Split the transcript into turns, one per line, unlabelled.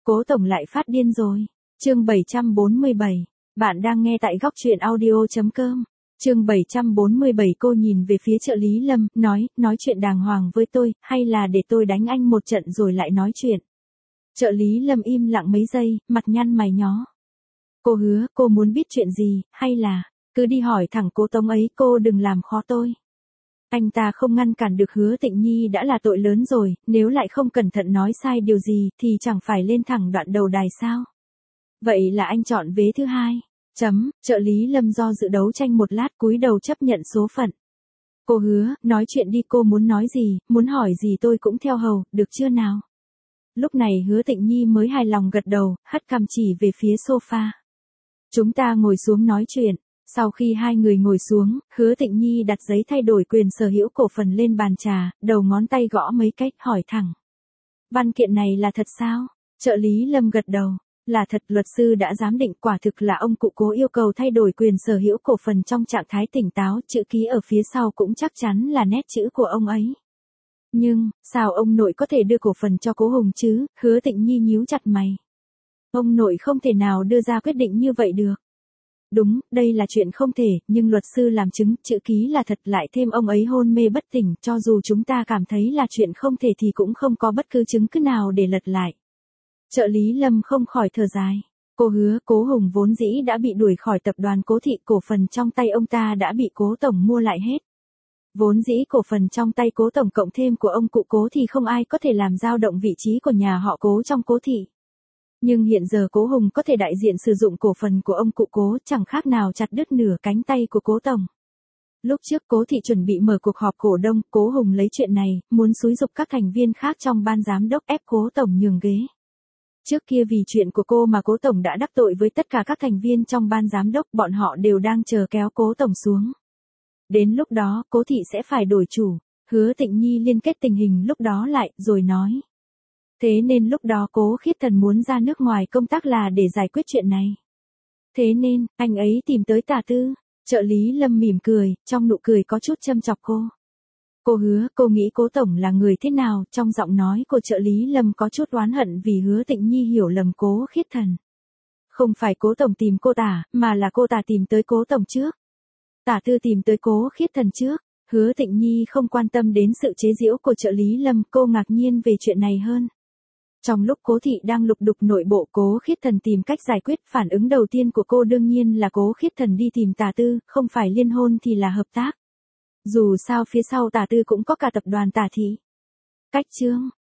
Cố tổng lại phát điên rồi. Chương 747. Bạn đang nghe tại góc truyện audio.com. Chương 747. Cô nhìn về phía trợ lý Lâm, nói chuyện đàng hoàng với tôi, hay là để tôi đánh anh một trận rồi lại nói chuyện. Trợ lý Lâm im lặng mấy giây, mặt nhăn mày nhó. Cô hứa, cô muốn biết chuyện gì, hay là, cứ đi hỏi thẳng Cố Tống ấy, cô đừng làm khó tôi. Anh ta không ngăn cản được Hứa Tịnh Nhi đã là tội lớn rồi, nếu lại không cẩn thận nói sai điều gì thì chẳng phải lên thẳng đoạn đầu đài sao. Vậy là anh chọn vế thứ hai. Trợ lý Lâm do dự đấu tranh một lát cúi đầu chấp nhận số phận. Cô hứa, nói chuyện đi, cô muốn nói gì, muốn hỏi gì tôi cũng theo hầu, được chưa nào? Lúc này Hứa Tịnh Nhi mới hài lòng gật đầu, hất cằm chỉ về phía sofa. Chúng ta ngồi xuống nói chuyện. Sau khi hai người ngồi xuống, Hứa Tịnh Nhi đặt giấy thay đổi quyền sở hữu cổ phần lên bàn trà, đầu ngón tay gõ mấy cách hỏi thẳng. Văn kiện này là thật sao? Trợ lý Lâm gật đầu. Là thật, luật sư đã giám định quả thực là ông cụ Cố yêu cầu thay đổi quyền sở hữu cổ phần trong trạng thái tỉnh táo, chữ ký ở phía sau cũng chắc chắn là nét chữ của ông ấy. Nhưng, sao ông nội có thể đưa cổ phần cho Cố Hùng chứ? Hứa Tịnh Nhi nhíu chặt mày. Ông nội không thể nào đưa ra quyết định như vậy được. Đúng, đây là chuyện không thể, nhưng luật sư làm chứng, chữ ký là thật, lại thêm ông ấy hôn mê bất tỉnh, cho dù chúng ta cảm thấy là chuyện không thể thì cũng không có bất cứ chứng cứ nào để lật lại. Trợ lý Lâm không khỏi thở dài. Cô hứa, Cố Hùng vốn dĩ đã bị đuổi khỏi tập đoàn Cố Thị, cổ phần trong tay ông ta đã bị Cố Tổng mua lại hết. Vốn dĩ cổ phần trong tay Cố Tổng cộng thêm của ông cụ Cố thì không ai có thể làm dao động vị trí của nhà họ Cố trong Cố Thị. Nhưng hiện giờ Cố Hùng có thể đại diện sử dụng cổ phần của ông cụ Cố, chẳng khác nào chặt đứt nửa cánh tay của Cố Tổng. Lúc trước Cố Thị chuẩn bị mở cuộc họp cổ đông, Cố Hùng lấy chuyện này, muốn xúi giục các thành viên khác trong ban giám đốc ép Cố Tổng nhường ghế. Trước kia vì chuyện của cô mà Cố Tổng đã đắc tội với tất cả các thành viên trong ban giám đốc, bọn họ đều đang chờ kéo Cố Tổng xuống. Đến lúc đó, Cố Thị sẽ phải đổi chủ. Hứa Tịnh Nhi liên kết tình hình lúc đó lại, rồi nói. Thế nên lúc đó Cố Khiết Thần muốn ra nước ngoài công tác là để giải quyết chuyện này. Thế nên, anh ấy tìm tới Tả Tư. Trợ lý Lâm mỉm cười, trong nụ cười có chút châm chọc cô. Cô hứa, cô nghĩ Cố Tổng là người thế nào? Trong giọng nói của trợ lý Lâm có chút oán hận vì Hứa Tịnh Nhi hiểu lầm Cố Khiết Thần. Không phải Cố Tổng tìm cô Tả, mà là cô Tả tìm tới Cố Tổng trước. Tả Tư tìm tới Cố Khiết Thần trước. Hứa Tịnh Nhi không quan tâm đến sự chế giễu của trợ lý Lâm, cô ngạc nhiên về chuyện này hơn. Trong lúc Cố Thị đang lục đục nội bộ, Cố Khiết Thần tìm cách giải quyết, phản ứng đầu tiên của cô đương nhiên là Cố Khiết Thần đi tìm Tả Tư, không phải liên hôn thì là hợp tác. Dù sao phía sau Tả Tư cũng có cả tập đoàn Tả Thị. Cách chương,